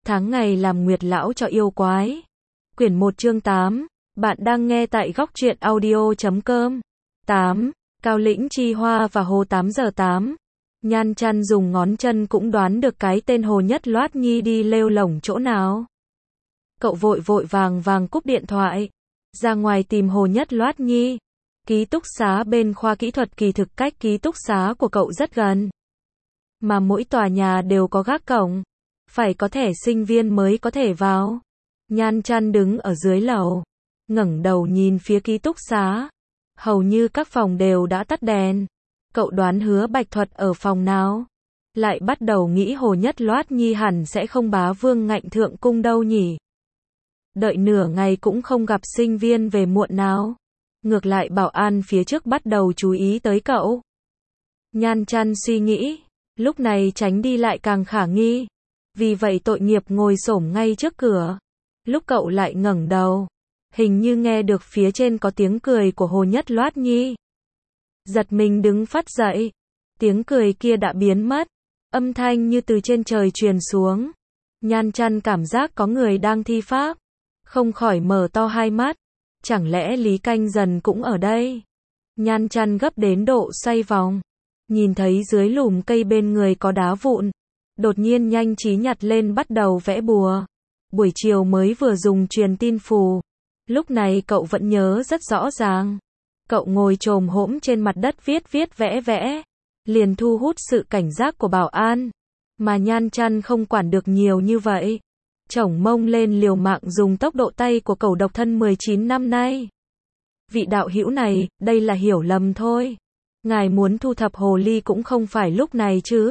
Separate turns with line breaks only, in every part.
Tháng ngày làm nguyệt lão cho yêu quái. Quyển 1 chương 8. Bạn đang nghe tại góc truyện audio.com. 8. Cao lĩnh chi hoa và hồ 8 giờ 8. Nhan Chăn dùng ngón chân cũng đoán được cái tên Hồ Nhất Loát Nhi đi lêu lổng chỗ nào. Cậu vội vội vàng cúp điện thoại. Ra ngoài tìm Hồ Nhất Loát Nhi. Ký túc xá bên khoa kỹ thuật, kỳ thực cách ký túc xá của cậu rất gần. Mà mỗi tòa nhà đều có gác cổng. Phải có thẻ sinh viên mới có thể vào. Nhan Chăn đứng ở dưới lầu, ngẩng đầu nhìn phía ký túc xá. Hầu như các phòng đều đã tắt đèn. Cậu đoán Hứa Bạch Thuật ở phòng nào? Lại bắt đầu nghĩ Hồ Nhất Loát Nhi hẳn sẽ không bá vương ngạnh thượng cung đâu nhỉ. Đợi nửa ngày cũng không gặp sinh viên về muộn nào. Ngược lại bảo an phía trước bắt đầu chú ý tới cậu. Nhan Chăn suy nghĩ, lúc này tránh đi lại càng khả nghi. Vì vậy tội nghiệp ngồi xổm ngay trước cửa. Lúc cậu lại ngẩng đầu, hình như nghe được phía trên có tiếng cười của Hồ Nhất Loát Nhi. Giật mình đứng phắt dậy. Tiếng cười kia đã biến mất. Âm thanh như từ trên trời truyền xuống. Nhan Chăn cảm giác có người đang thi pháp. Không khỏi mở to hai mắt. Chẳng lẽ Lý Canh Dần cũng ở đây? Nhan Chăn gấp đến độ xoay vòng. Nhìn thấy dưới lùm cây bên người có đá vụn. Đột nhiên nhanh trí nhặt lên bắt đầu vẽ bùa. Buổi chiều mới vừa dùng truyền tin phù. Lúc này cậu vẫn nhớ rất rõ ràng. Cậu ngồi chồm hổm trên mặt đất viết vẽ. Liền thu hút sự cảnh giác của bảo an. Mà Nhan Chăn không quản được nhiều như vậy. Chổng mông lên liều mạng dùng tốc độ tay của cậu độc thân 19 năm nay. Vị đạo hữu này, đây là hiểu lầm thôi. Ngài muốn thu thập hồ ly cũng không phải lúc này chứ.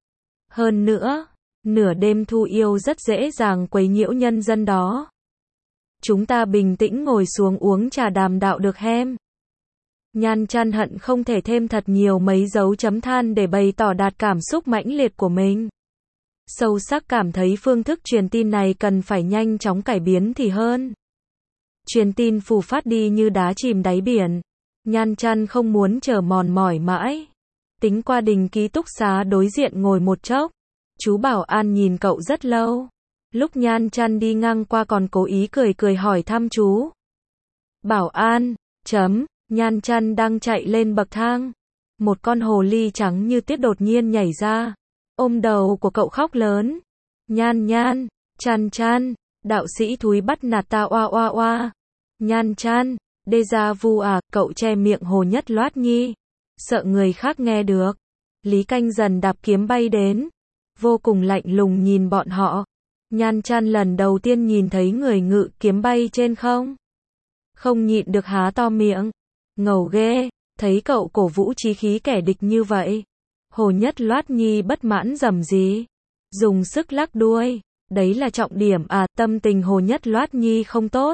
Hơn nữa, nửa đêm thu yêu rất dễ dàng quấy nhiễu nhân dân đó. Chúng ta bình tĩnh ngồi xuống uống trà đàm đạo được hem. Nhan Chăn hận không thể thêm thật nhiều mấy dấu chấm than để bày tỏ đạt cảm xúc mãnh liệt của mình. Sâu sắc cảm thấy phương thức truyền tin này cần phải nhanh chóng cải biến thì hơn. Truyền tin phù phát đi như đá chìm đáy biển. Nhan Chăn không muốn chờ mòn mỏi mãi. Tính qua đình ký túc xá đối diện ngồi một chốc. Chú bảo an nhìn cậu rất lâu. Lúc Nhan Chăn đi ngang qua còn cố ý cười hỏi thăm chú. Bảo an, Nhan Chăn đang chạy lên bậc thang. Một con hồ ly trắng như tiết đột nhiên nhảy ra. Ôm đầu của cậu khóc lớn. Nhan, Chăn, đạo sĩ thúi bắt nạt ta oa. Nhan Chăn, déjà vu à, cậu che miệng Hồ Nhất Loát Nhi. Sợ người khác nghe được. Lý Canh Dần đạp kiếm bay đến. Vô cùng lạnh lùng nhìn bọn họ. Nhan Chăn lần đầu tiên nhìn thấy người ngự kiếm bay trên không. Không nhịn được há to miệng. Ngầu ghê, thấy cậu cổ vũ chí khí kẻ địch như vậy. Hồ Nhất Loát Nhi bất mãn rầm rì. Dùng sức lắc đuôi. Đấy là trọng điểm à, tâm tình Hồ Nhất Loát Nhi không tốt.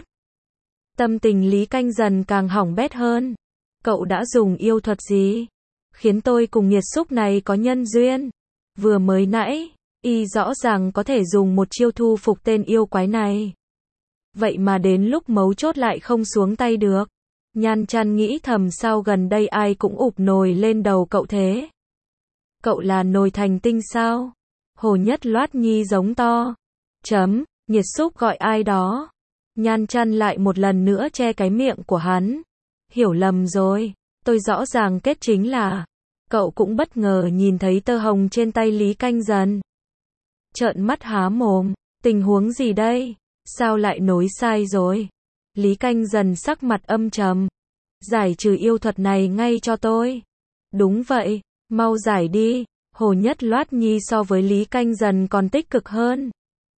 Tâm tình Lý Canh Dần càng hỏng bét hơn. Cậu đã dùng yêu thuật gì? Khiến tôi cùng nghiệt xúc này có nhân duyên. Vừa mới nãy, y rõ ràng có thể dùng một chiêu thu phục tên yêu quái này. Vậy mà đến lúc mấu chốt lại không xuống tay được. Nhan Chăn nghĩ thầm sao gần đây ai cũng ụp nồi lên đầu cậu thế. Cậu là nồi thành tinh sao? Hồ Nhất Loát Nhi giống to. Nghiệt xúc gọi ai đó. Nhan Chăn lại một lần nữa che cái miệng của hắn. Hiểu lầm rồi, tôi rõ ràng kết chính là. Cậu cũng bất ngờ nhìn thấy tơ hồng trên tay Lý Canh Dần. Trợn mắt há mồm, tình huống gì đây? Sao lại nối sai rồi? Lý Canh Dần sắc mặt âm trầm. Giải trừ yêu thuật này ngay cho tôi. Đúng vậy, mau giải đi. Hồ Nhất Loát Nhi so với Lý Canh Dần còn tích cực hơn.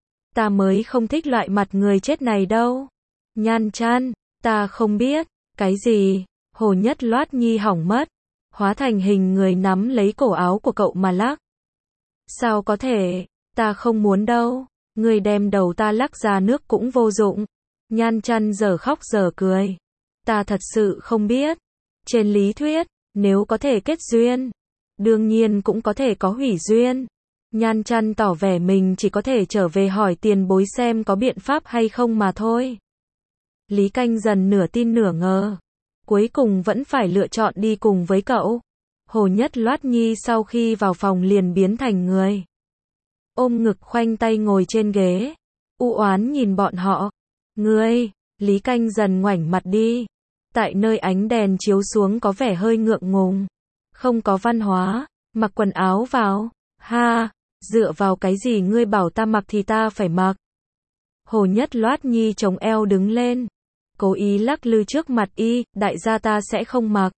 Ta mới không thích loại mặt người chết này đâu. Nhan Chăn, ta không biết. Cái gì? Hồ Nhất Loát Nhi hỏng mất. Hóa thành hình người nắm lấy cổ áo của cậu mà lắc. Sao có thể? Ta không muốn đâu. Người đem đầu ta lắc ra nước cũng vô dụng. Nhan Chăn giờ khóc giờ cười. Ta thật sự không biết. Trên lý thuyết, nếu có thể kết duyên, đương nhiên cũng có thể có hủy duyên. Nhan Chăn tỏ vẻ mình chỉ có thể trở về hỏi tiền bối xem có biện pháp hay không mà thôi. Lý Canh Dần nửa tin nửa ngờ. Cuối cùng vẫn phải lựa chọn đi cùng với cậu. Hồ Nhất Loát Nhi sau khi vào phòng liền biến thành người. ôm ngực khoanh tay ngồi trên ghế, u oán nhìn bọn họ. Ngươi, Lý Canh Dần ngoảnh mặt đi. Tại nơi ánh đèn chiếu xuống có vẻ hơi ngượng ngùng. Không có văn hóa, mặc quần áo vào. Ha, dựa vào cái gì ngươi bảo ta mặc thì ta phải mặc. Hồ Nhất Loát Nhi chống eo đứng lên. Cố ý lắc lư trước mặt y, đại gia ta sẽ không mặc.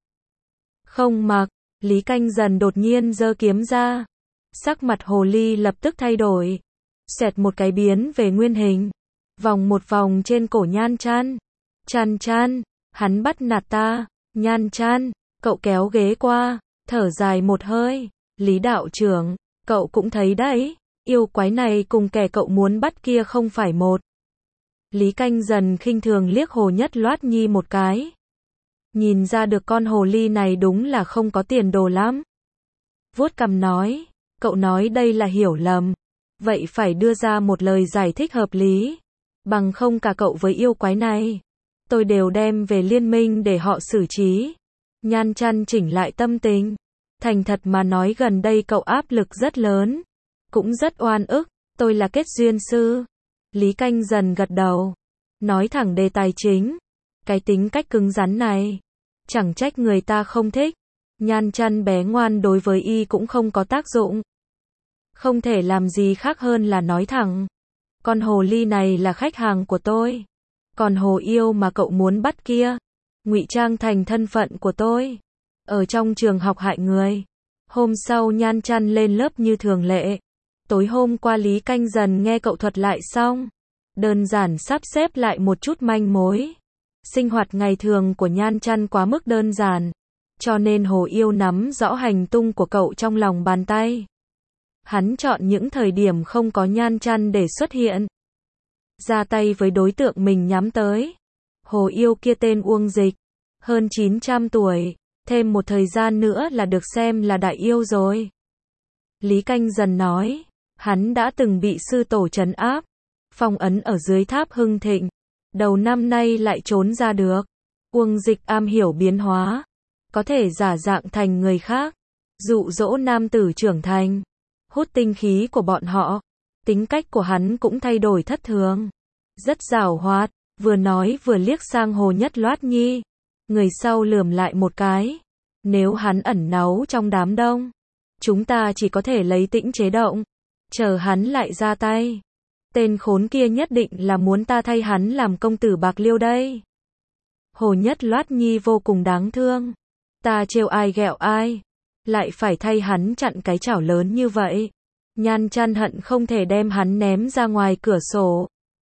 Không mặc, Lý Canh Dần đột nhiên giơ kiếm ra. Sắc mặt hồ ly lập tức thay đổi. Xẹt một cái biến về nguyên hình. Vòng một vòng trên cổ Nhan Chăn. Chăn, hắn bắt nạt ta. Nhan Chăn, cậu kéo ghế qua, thở dài một hơi. Lý đạo trưởng, cậu cũng thấy đấy, yêu quái này cùng kẻ cậu muốn bắt kia không phải một. Lý Canh Dần khinh thường liếc Hồ Nhất Loát Nhi một cái. Nhìn ra được con hồ ly này đúng là không có tiền đồ lắm. Vuốt cằm nói, cậu nói đây là hiểu lầm. Vậy phải đưa ra một lời giải thích hợp lý. Bằng không cả cậu với yêu quái này, tôi đều đem về liên minh để họ xử trí. Nhan Chăn chỉnh lại tâm tình. Thành thật mà nói gần đây cậu áp lực rất lớn. Cũng rất oan ức, tôi là kết duyên sư. Lý Canh Dần gật đầu. Nói thẳng đề tài chính. Cái tính cách cứng rắn này. Chẳng trách người ta không thích. Nhan Chăn bé ngoan đối với y cũng không có tác dụng. Không thể làm gì khác hơn là nói thẳng. Con hồ ly này là khách hàng của tôi. Còn hồ yêu mà cậu muốn bắt kia, ngụy trang thành thân phận của tôi. Ở trong trường học hại người. Hôm sau Nhan Chăn lên lớp như thường lệ. Tối hôm qua Lý Canh Dần nghe cậu thuật lại xong. Đơn giản sắp xếp lại một chút manh mối. Sinh hoạt ngày thường của Nhan Chăn quá mức đơn giản. Cho nên hồ yêu nắm rõ hành tung của cậu trong lòng bàn tay. Hắn chọn những thời điểm không có Nhan Chăn để xuất hiện. Ra tay với đối tượng mình nhắm tới. Hồ yêu kia tên Uông Dịch. Hơn 900 tuổi. Thêm một thời gian nữa là được xem là đại yêu rồi. Lý Canh Dần nói. Hắn đã từng bị sư tổ trấn áp. Phong ấn ở dưới tháp Hưng Thịnh. Đầu năm nay lại trốn ra được. Uông Dịch am hiểu biến hóa. Có thể giả dạng thành người khác. Dụ dỗ nam tử trưởng thành. Hút tinh khí của bọn họ. Tính cách của hắn cũng thay đổi thất thường. Rất giàu hoạt. Vừa nói vừa liếc sang Hồ Nhất Loát Nhi. Người sau lườm lại một cái. Nếu hắn ẩn náu trong đám đông, chúng ta chỉ có thể lấy tĩnh chế động. Chờ hắn lại ra tay. Tên khốn kia nhất định là muốn ta thay hắn làm công tử Bạc Liêu đây. Hồ Nhất Loát Nhi vô cùng đáng thương. Ta trêu ai ghẹo ai. Lại phải thay hắn chặn cái chảo lớn như vậy. Nhan Chăn hận không thể đem hắn ném ra ngoài cửa sổ.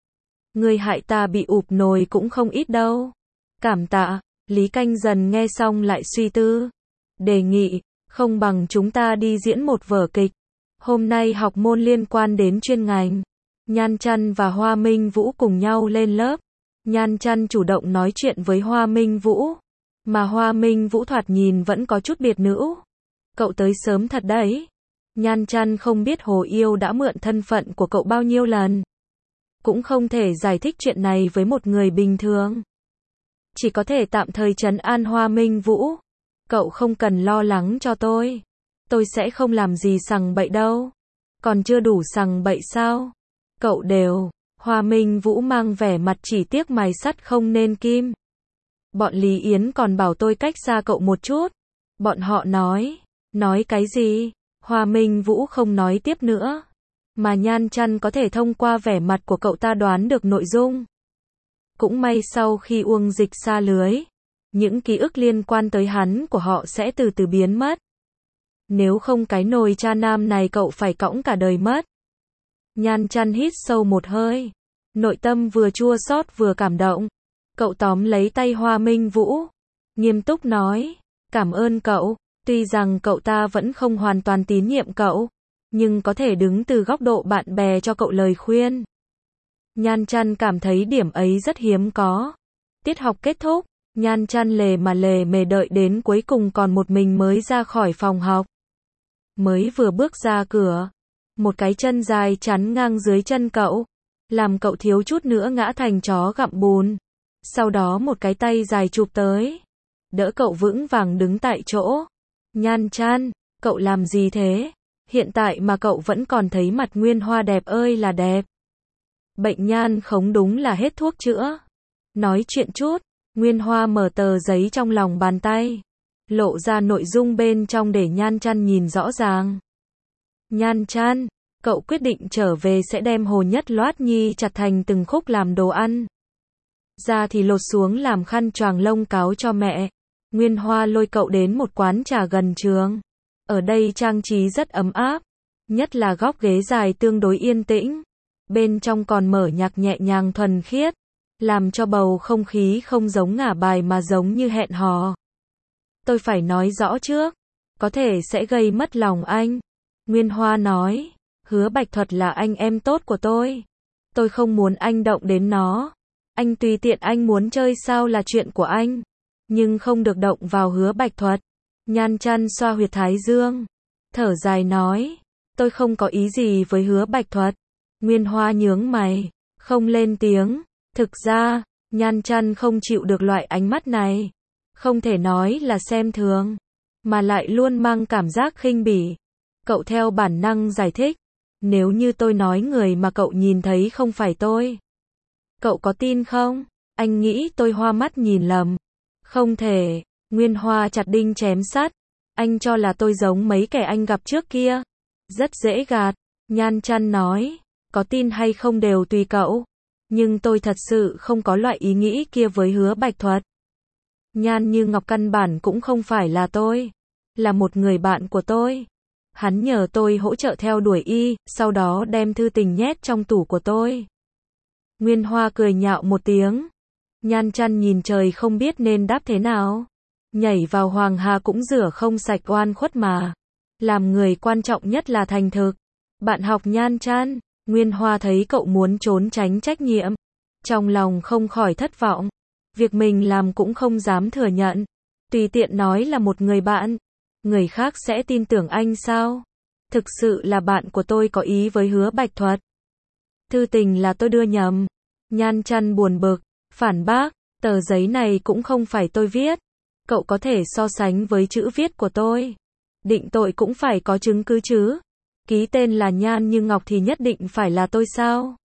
Ngươi hại ta bị ụp nồi cũng không ít đâu. Cảm tạ. Lý Canh Dần nghe xong lại suy tư. Đề nghị, không bằng chúng ta đi diễn một vở kịch. Hôm nay học môn liên quan đến chuyên ngành. Nhan Chăn và Hoa Minh Vũ cùng nhau lên lớp. Nhan Chăn chủ động nói chuyện với Hoa Minh Vũ. Mà Hoa Minh Vũ thoạt nhìn vẫn có chút biệt nữ. Cậu tới sớm thật đấy. Nhan Chăn không biết Hồ Yêu đã mượn thân phận của cậu bao nhiêu lần. Cũng không thể giải thích chuyện này với một người bình thường. Chỉ có thể tạm thời trấn an Hoa Minh Vũ. Cậu không cần lo lắng cho tôi. Tôi sẽ không làm gì sằng bậy đâu. Còn chưa đủ sằng bậy sao? Cậu đều. Hoa Minh Vũ mang vẻ mặt chỉ tiếc mài sắt không nên kim. Bọn Lý Yến còn bảo tôi cách xa cậu một chút. Bọn họ nói. Nói cái gì? Hoa Minh Vũ không nói tiếp nữa. Mà Nhan Chăn có thể thông qua vẻ mặt của cậu ta đoán được nội dung. Cũng may sau khi Uông Dịch xa lưới, những ký ức liên quan tới hắn của họ sẽ từ từ biến mất. Nếu không cái nồi cha nam này cậu phải cõng cả đời mất. Nhan Chăn hít sâu một hơi. Nội tâm vừa chua xót vừa cảm động. Cậu tóm lấy tay Hoa Minh Vũ. Nghiêm túc nói. Cảm ơn cậu. Tuy rằng cậu ta vẫn không hoàn toàn tín nhiệm cậu. Nhưng có thể đứng từ góc độ bạn bè cho cậu lời khuyên. Nhan Chăn cảm thấy điểm ấy rất hiếm có. Tiết học kết thúc. Nhan Chăn lề mề đợi đến cuối cùng còn một mình mới ra khỏi phòng học. Mới vừa bước ra cửa. Một cái chân dài chắn ngang dưới chân cậu. Làm cậu thiếu chút nữa ngã thành chó gặm bùn. Sau đó một cái tay dài chụp tới. Đỡ cậu vững vàng đứng tại chỗ. Nhan Chăn, cậu làm gì thế? Hiện tại mà cậu vẫn còn thấy mặt Nguyên Hoa đẹp ơi là đẹp. Bệnh nhan khống đúng là hết thuốc chữa. Nói chuyện chút, Nguyên Hoa mở tờ giấy trong lòng bàn tay, lộ ra nội dung bên trong để Nhan Chăn nhìn rõ ràng. Nhan Chăn, cậu quyết định trở về sẽ đem Hồ Nhất Loát Nhi chặt thành từng khúc làm đồ ăn. Ra thì lột xuống làm khăn choàng lông cáo cho mẹ. Nguyên Hoa lôi cậu đến một quán trà gần trường. Ở đây trang trí rất ấm áp, nhất là góc ghế dài tương đối yên tĩnh. Bên trong còn mở nhạc nhẹ nhàng thuần khiết, làm cho bầu không khí không giống ngả bài mà giống như hẹn hò. Tôi phải nói rõ trước, có thể sẽ gây mất lòng anh. Nguyên Hoa nói, Hứa Bạch Thuật là anh em tốt của tôi. Tôi không muốn anh động đến nó. Anh tùy tiện anh muốn chơi sao là chuyện của anh. Nhưng không được động vào Hứa Bạch Thuật. Nhan Chăn xoa huyệt thái dương, thở dài nói, tôi không có ý gì với Hứa Bạch Thuật. Nguyên Hoa nhướng mày, không lên tiếng. Thực ra, Nhan Chăn không chịu được loại ánh mắt này. Không thể nói là xem thường, mà lại luôn mang cảm giác khinh bỉ. Cậu theo bản năng giải thích, nếu như tôi nói người mà cậu nhìn thấy không phải tôi, cậu có tin không? Anh nghĩ tôi hoa mắt nhìn lầm. Không thể. Nguyên Hoa chặt đinh chém sắt. Anh cho là tôi giống mấy kẻ anh gặp trước kia. Rất dễ gạt. Nhan Chăn nói, có tin hay không đều tùy cậu. Nhưng tôi thật sự không có loại ý nghĩ kia với Hứa Bạch Thuật. Nhan Như Ngọc căn bản cũng không phải là tôi. Là một người bạn của tôi. Hắn nhờ tôi hỗ trợ theo đuổi y, sau đó đem thư tình nhét trong tủ của tôi. Nguyên Hoa cười nhạo một tiếng. Nhan Chăn nhìn trời không biết nên đáp thế nào. Nhảy vào Hoàng Hà cũng rửa không sạch oan khuất mà. Làm người quan trọng nhất là thành thực. Bạn học Nhan Chăn. Nguyên Hoa thấy cậu muốn trốn tránh trách nhiệm. Trong lòng không khỏi thất vọng. Việc mình làm cũng không dám thừa nhận. Tùy tiện nói là một người bạn. Người khác sẽ tin tưởng anh sao? Thực sự là bạn của tôi có ý với Hứa Bạch Thuật. Thư tình là tôi đưa nhầm. Nhan Chăn buồn bực, phản bác, tờ giấy này cũng không phải tôi viết. Cậu có thể so sánh với chữ viết của tôi. Định tội cũng phải có chứng cứ chứ. Ký tên là Nhan Như Ngọc thì nhất định phải là tôi sao?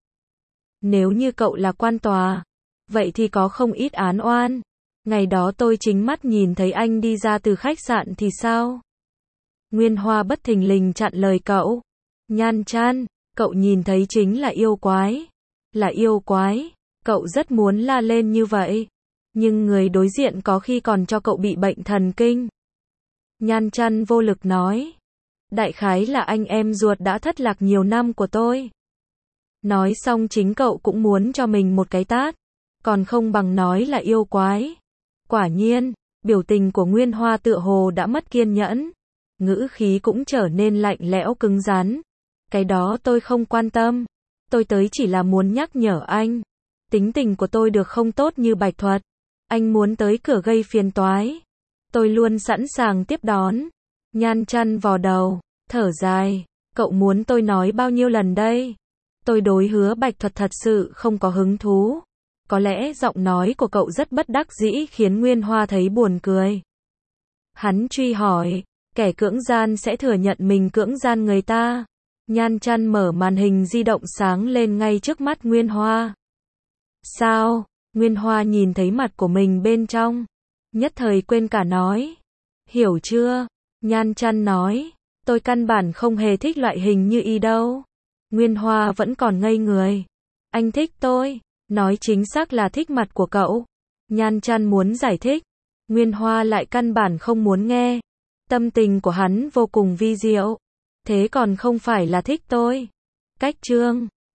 Nếu như cậu là quan tòa, vậy thì có không ít án oan. Ngày đó tôi chính mắt nhìn thấy anh đi ra từ khách sạn thì sao? Nguyên Hoa bất thình lình chặn lời cậu. Nhan Chăn, cậu nhìn thấy chính là yêu quái. Là yêu quái. Cậu rất muốn la lên như vậy. Nhưng người đối diện có khi còn cho cậu bị bệnh thần kinh. Nhan Chăn vô lực nói. Đại khái là anh em ruột đã thất lạc nhiều năm của tôi. Nói xong chính cậu cũng muốn cho mình một cái tát. Còn không bằng nói là yêu quái. Quả nhiên, biểu tình của Nguyên Hoa tựa hồ đã mất kiên nhẫn. Ngữ khí cũng trở nên lạnh lẽo cứng rắn. Cái đó tôi không quan tâm. Tôi tới chỉ là muốn nhắc nhở anh. Tính tình của tôi được không tốt như Bạch Thuật. Anh muốn tới cửa gây phiền toái. Tôi luôn sẵn sàng tiếp đón. Nhan Chăn vò đầu, thở dài. Cậu muốn tôi nói bao nhiêu lần đây? Tôi đối Hứa Bạch Thuật thật sự không có hứng thú. Có lẽ giọng nói của cậu rất bất đắc dĩ khiến Nguyên Hoa thấy buồn cười. Hắn truy hỏi, kẻ cưỡng gian sẽ thừa nhận mình cưỡng gian người ta. Nhan Chăn mở màn hình di động sáng lên ngay trước mắt Nguyên Hoa. Sao? Nguyên Hoa nhìn thấy mặt của mình bên trong. Nhất thời quên cả nói. Hiểu chưa? Nhan Chăn nói. Tôi căn bản không hề thích loại hình như y đâu. Nguyên Hoa vẫn còn ngây người. Anh thích tôi. Nói chính xác là thích mặt của cậu. Nhan Chăn muốn giải thích. Nguyên Hoa lại căn bản không muốn nghe. Tâm tình của hắn vô cùng vi diệu. Thế còn không phải là thích tôi. Cách chương